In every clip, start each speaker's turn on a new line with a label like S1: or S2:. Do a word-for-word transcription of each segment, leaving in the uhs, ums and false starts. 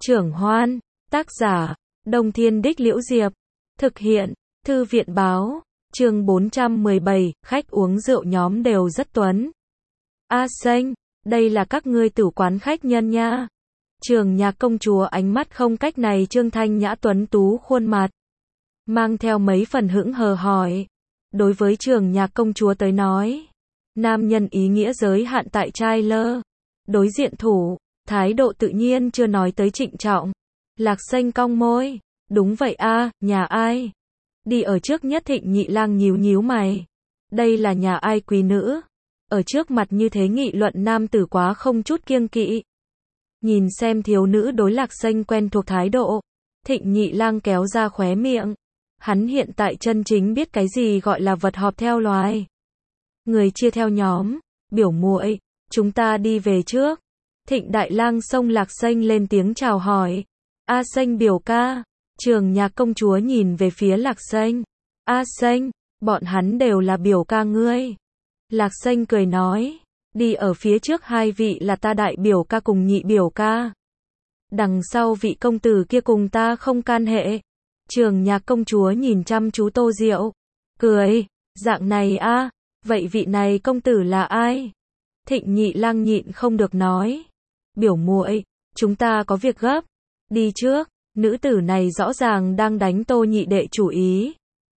S1: Trưởng Hoan, tác giả, Đông Thiên Đích Liễu Diệp, thực hiện, Thư viện Báo, chương bốn trăm mười bảy, khách uống rượu nhóm đều rất tuấn. A Xanh, đây là các ngươi tử quán khách nhân nha. Trường Nhạc công chúa ánh mắt không cách này trương thanh nhã tuấn tú khuôn mặt, mang theo mấy phần hững hờ hỏi. Đối với Trường Nhạc công chúa tới nói, nam nhân ý nghĩa giới hạn tại trai lơ, đối diện thủ, thái độ tự nhiên chưa nói tới trịnh trọng. Lạc Xanh cong môi, đúng vậy a, nhà ai? Đi ở trước nhất Thịnh Nhị Lang nhíu nhíu mày. Đây là nhà ai quý nữ? Ở trước mặt như thế nghị luận nam tử quá không chút kiêng kỵ. Nhìn xem thiếu nữ đối Lạc Xanh quen thuộc thái độ, Thịnh Nhị Lang kéo ra khóe miệng. Hắn hiện tại chân chính biết cái gì gọi là vật họp theo loài. Người chia theo nhóm, biểu muội, chúng ta đi về trước. Thịnh Đại Lang xông Lạc Xanh lên tiếng chào hỏi. A Xanh biểu ca. Trường Nhạc công chúa nhìn về phía Lạc Xanh. A Xanh, bọn hắn đều là biểu ca ngươi. Lạc Xanh cười nói, đi ở phía trước hai vị là ta đại biểu ca cùng nhị biểu ca. Đằng sau vị công tử kia cùng ta không can hệ. Trường Nhạc công chúa nhìn chăm chú Tô Diệu, cười, dạng này a, vậy vị này công tử là ai? Thịnh Nhị Lang nhịn không được nói, biểu muội, chúng ta có việc gấp, đi trước. Nữ tử này rõ ràng đang đánh Tô nhị đệ chủ ý.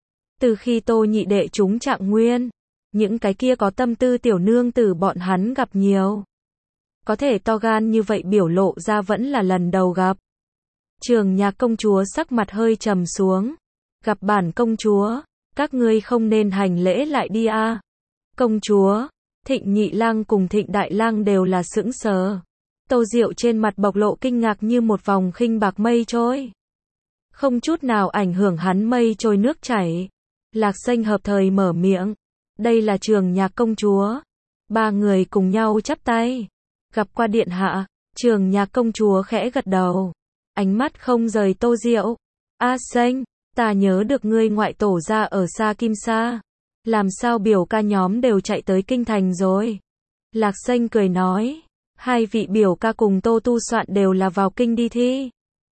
S1: Từ khi Tô nhị đệ trúng trạng nguyên, những cái kia có tâm tư tiểu nương tử bọn hắn gặp nhiều. Có thể to gan như vậy biểu lộ ra vẫn là lần đầu gặp. Trường Nhạc công chúa sắc mặt hơi trầm xuống. Gặp bản công chúa, các ngươi không nên hành lễ lại đi a. À. Công chúa, Thịnh Nhị Lang cùng Thịnh Đại Lang đều là sững sờ. Tô Diệu trên mặt bộc lộ kinh ngạc như một vòng khinh bạc mây trôi. Không chút nào ảnh hưởng hắn mây trôi nước chảy. Lạc Xanh hợp thời mở miệng. Đây là Trường Nhạc công chúa. Ba người cùng nhau chắp tay. Gặp qua điện hạ. Trường Nhạc công chúa khẽ gật đầu. Ánh mắt không rời Tô Diệu. A Xanh, ta nhớ được ngươi ngoại tổ ra ở xa Kim Sa. Làm sao biểu ca nhóm đều chạy tới kinh thành rồi? Lạc Xanh cười nói. Hai vị biểu ca cùng Tô Tu Soạn đều là vào kinh đi thi.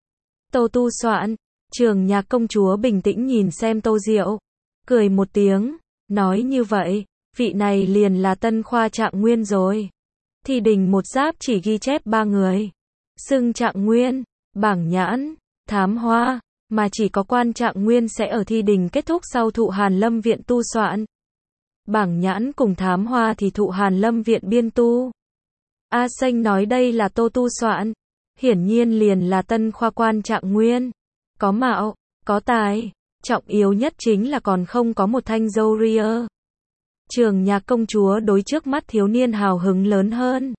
S1: Tô Tu Soạn, Trường Nhạc công chúa bình tĩnh nhìn xem Tô Diệu, cười một tiếng, nói như vậy, vị này liền là tân khoa trạng nguyên rồi. Thi đình một giáp chỉ ghi chép ba người. Xưng trạng nguyên, bảng nhãn, thám hoa, mà chỉ có quan trạng nguyên sẽ ở thi đình kết thúc sau thụ Hàn Lâm viện tu soạn. Bảng nhãn cùng thám hoa thì thụ Hàn Lâm viện biên tu. A Xanh nói đây là Tô Tu Soạn, hiển nhiên liền là tân khoa quan trạng nguyên, có mạo, có tài, trọng yếu nhất chính là còn không có một thanh râu ria. Trường Nhạc công chúa đối trước mắt thiếu niên hào hứng lớn hơn.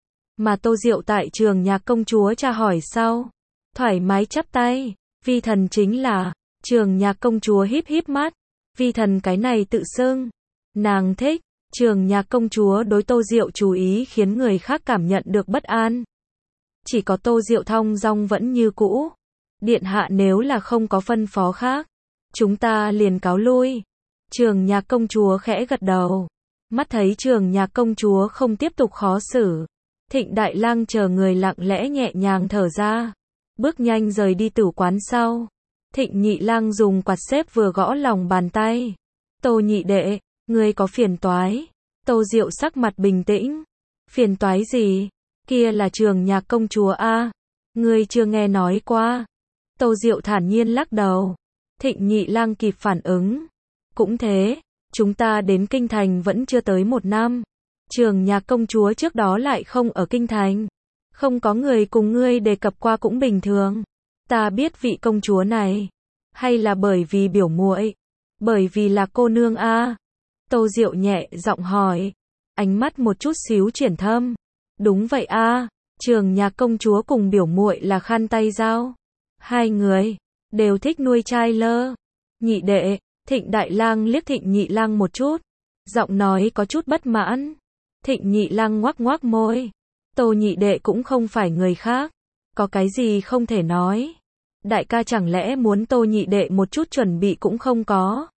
S1: Mà Tô Diệu tại Trường Nhạc công chúa tra hỏi sau, thoải mái chắp tay, vi thần chính là. Trường Nhạc công chúa híp híp mắt, vi thần cái này tự xưng, nàng thích. Trường Nhạc công chúa đối Tô Diệu chú ý khiến người khác cảm nhận được bất an. Chỉ có Tô Diệu thong dong vẫn như cũ. Điện hạ nếu là không có phân phó khác, chúng ta liền cáo lui. Trường Nhạc công chúa khẽ gật đầu. Mắt thấy Trường Nhạc công chúa không tiếp tục khó xử. Thịnh Đại Lang chờ người lặng lẽ nhẹ nhàng thở ra. Bước nhanh rời đi tử quán sau. Thịnh Nhị Lang dùng quạt xếp vừa gõ lòng bàn tay. Tô nhị đệ, ngươi có phiền toái. Tô Diệu sắc mặt bình tĩnh. Phiền toái gì? Kia là Trường Nhạc công chúa a. Ngươi chưa nghe nói qua. Tô Diệu thản nhiên lắc đầu. Thịnh Nhị Lang kịp phản ứng. Cũng thế, chúng ta đến kinh thành vẫn chưa tới một năm. Trường Nhạc công chúa trước đó lại không ở kinh thành. Không có người cùng ngươi đề cập qua cũng bình thường. Ta biết vị công chúa này. Hay là bởi vì biểu muội? Bởi vì là cô nương a. Tô Diệu nhẹ giọng hỏi, ánh mắt một chút xíu chuyển thâm. Đúng vậy a, Trường Nhạc công chúa cùng biểu muội là khăn tay dao. Hai người đều thích nuôi trai lơ. Nhị đệ, Thịnh Đại Lang liếc Thịnh Nhị Lang một chút, giọng nói có chút bất mãn. Thịnh Nhị Lang ngoác ngoác môi. Tô nhị đệ cũng không phải người khác, có cái gì không thể nói. Đại ca chẳng lẽ muốn Tô nhị đệ một chút chuẩn bị cũng không có?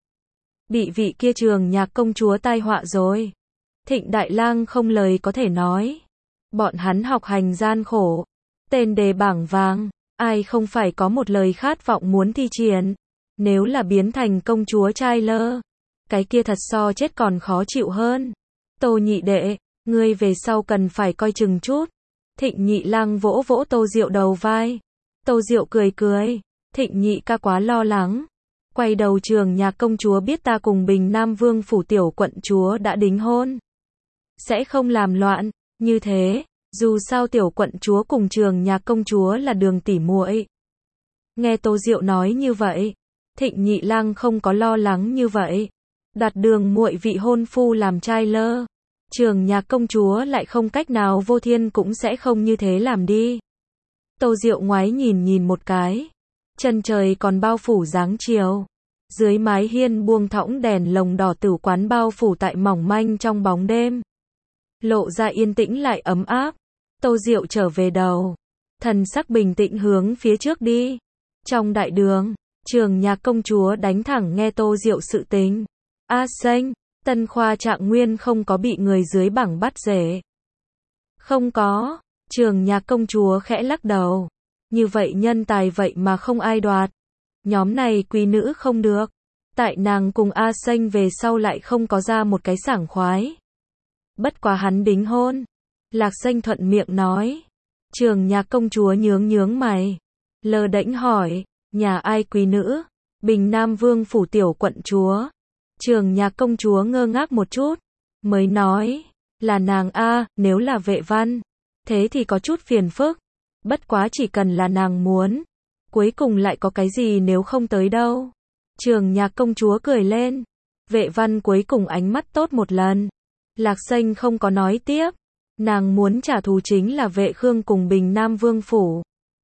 S1: Bị vị kia Trường Nhạc công chúa tai họa rồi. Thịnh Đại Lang không lời có thể nói. Bọn hắn học hành gian khổ, tên đề bảng vàng, Ai không phải có một lời khát vọng muốn thi triển. Nếu là biến thành công chúa trai lơ, cái kia thật so chết còn khó chịu hơn. Tô nhị đệ, ngươi về sau cần phải coi chừng chút. Thịnh nhị lang vỗ vỗ Tô Diệu đầu vai. Tô Diệu cười cười. Thịnh nhị ca quá lo lắng. Quay đầu Trường Nhạc công chúa biết ta cùng Bình Nam Vương phủ tiểu quận chúa đã đính hôn. Sẽ không làm loạn, như thế, dù sao tiểu quận chúa cùng Trường Nhạc công chúa là đường tỉ muội. Nghe Tô Diệu nói như vậy, Thịnh nhị lang không có lo lắng như vậy. Đặt đường muội vị hôn phu làm trai lơ. Trường Nhạc công chúa lại không cách nào vô thiên cũng sẽ không như thế làm đi. Tô Diệu ngoái nhìn nhìn một cái. Chân trời còn bao phủ dáng chiều. Dưới mái hiên buông thõng đèn lồng đỏ tử quán bao phủ tại mỏng manh trong bóng đêm. Lộ ra yên tĩnh lại ấm áp. Tô Diệu trở về đầu. Thần sắc bình tĩnh hướng phía trước đi. Trong đại đường, Trường Nhạc công chúa đánh thẳng nghe Tô Diệu sự tình. A Xanh, Tân Khoa Trạng Nguyên không có bị người dưới bảng bắt rể. Không có. Trường Nhạc công chúa khẽ lắc đầu. Như vậy nhân tài vậy mà không ai đoạt. Nhóm này quý nữ không được. Tại nàng cùng A Xanh về sau lại không có ra một cái sảng khoái. Bất quá hắn đính hôn. Lạc Xanh thuận miệng nói. Trường Nhạc công chúa nhướng nhướng mày. Lơ đễnh hỏi. Nhà ai quý nữ? Bình Nam Vương phủ tiểu quận chúa. Trường Nhạc công chúa ngơ ngác một chút. Mới nói. Là nàng A, nếu là Vệ Văn. Thế thì có chút phiền phức. Bất quá chỉ cần là nàng muốn. Cuối cùng lại có cái gì nếu không tới đâu. Trường Nhạc công chúa cười lên. Vệ Văn cuối cùng ánh mắt tốt một lần. Lạc Xanh không có nói tiếp. Nàng muốn trả thù chính là Vệ Khương cùng Bình Nam Vương phủ.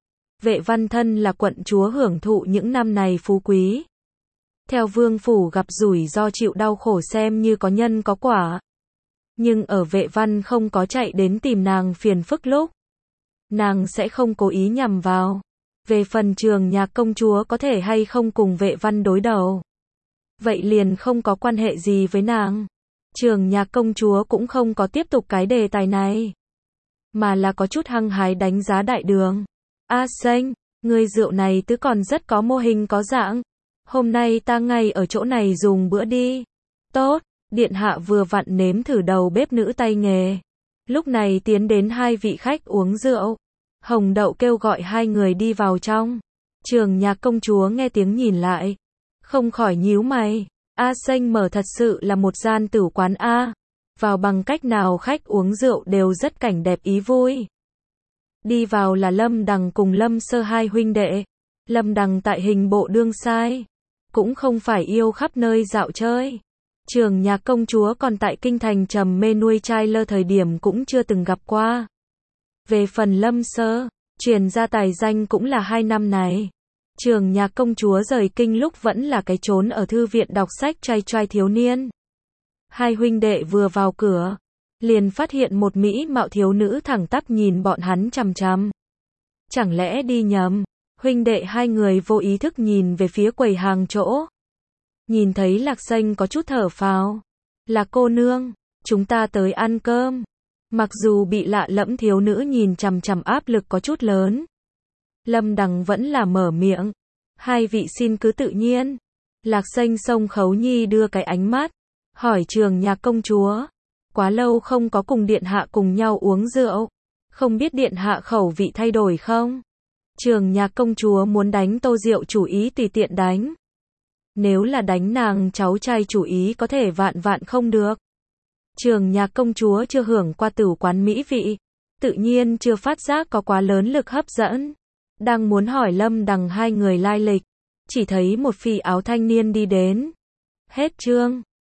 S1: Vệ Văn thân là quận chúa hưởng thụ những năm này phú quý. Theo vương phủ gặp rủi ro chịu đau khổ xem như có nhân có quả. Nhưng ở Vệ Văn không có chạy đến tìm nàng phiền phức lúc. Nàng sẽ không cố ý nhằm vào. Về phần Trường Nhạc công chúa có thể hay không cùng Vệ Văn đối đầu. Vậy liền không có quan hệ gì với nàng. Trường Nhạc công chúa cũng không có tiếp tục cái đề tài này. Mà là có chút hăng hái đánh giá đại đường. A Xanh, người rượu này tứ còn rất có mô hình có dạng. Hôm nay ta ngay ở chỗ này dùng bữa đi. Tốt, điện hạ vừa vặn nếm thử đầu bếp nữ tay nghề. Lúc này tiến đến hai vị khách uống rượu. Hồng Đậu kêu gọi hai người đi vào trong. Trường Nhạc công chúa nghe tiếng nhìn lại. Không khỏi nhíu mày. A Xanh mở thật sự là một gian tử quán A. Vào bằng cách nào khách uống rượu đều rất cảnh đẹp ý vui. Đi vào là Lâm Đằng cùng Lâm Sơ hai huynh đệ. Lâm Đằng tại hình bộ đương sai. Cũng không phải yêu khắp nơi dạo chơi. Trường Nhạc công chúa còn tại kinh thành trầm mê nuôi trai lơ thời điểm cũng chưa từng gặp qua. Về phần Lâm Sơ, truyền ra tài danh cũng là hai năm này. Trường Nhạc công chúa rời kinh lúc vẫn là cái trốn ở thư viện đọc sách trai trai thiếu niên. Hai huynh đệ vừa vào cửa, liền phát hiện một mỹ mạo thiếu nữ thẳng tắp nhìn bọn hắn chằm chằm. Chẳng lẽ đi nhầm? Huynh đệ hai người vô ý thức nhìn về phía quầy hàng chỗ. Nhìn thấy Lạc Xanh có chút thở phào. Là cô nương, chúng ta tới ăn cơm. Mặc dù bị lạ lẫm thiếu nữ nhìn chằm chằm áp lực có chút lớn. Lâm Đằng vẫn là mở miệng. Hai vị xin cứ tự nhiên. Lạc Xanh xông Khấu Nhi đưa cái ánh mắt. Hỏi Trường Nhạc công chúa. Quá lâu không có cùng điện hạ cùng nhau uống rượu. Không biết điện hạ khẩu vị thay đổi không? Trường Nhạc công chúa muốn đánh Tô Diệu chủ ý tùy tiện đánh. Nếu là đánh nàng cháu trai chủ ý có thể vạn vạn không được. Trường Nhạc công chúa chưa hưởng qua tử quán mỹ vị. Tự nhiên chưa phát giác có quá lớn lực hấp dẫn. Đang muốn hỏi Lâm Đằng hai người lai lịch. Chỉ thấy một phi áo thanh niên đi đến. Hết chương.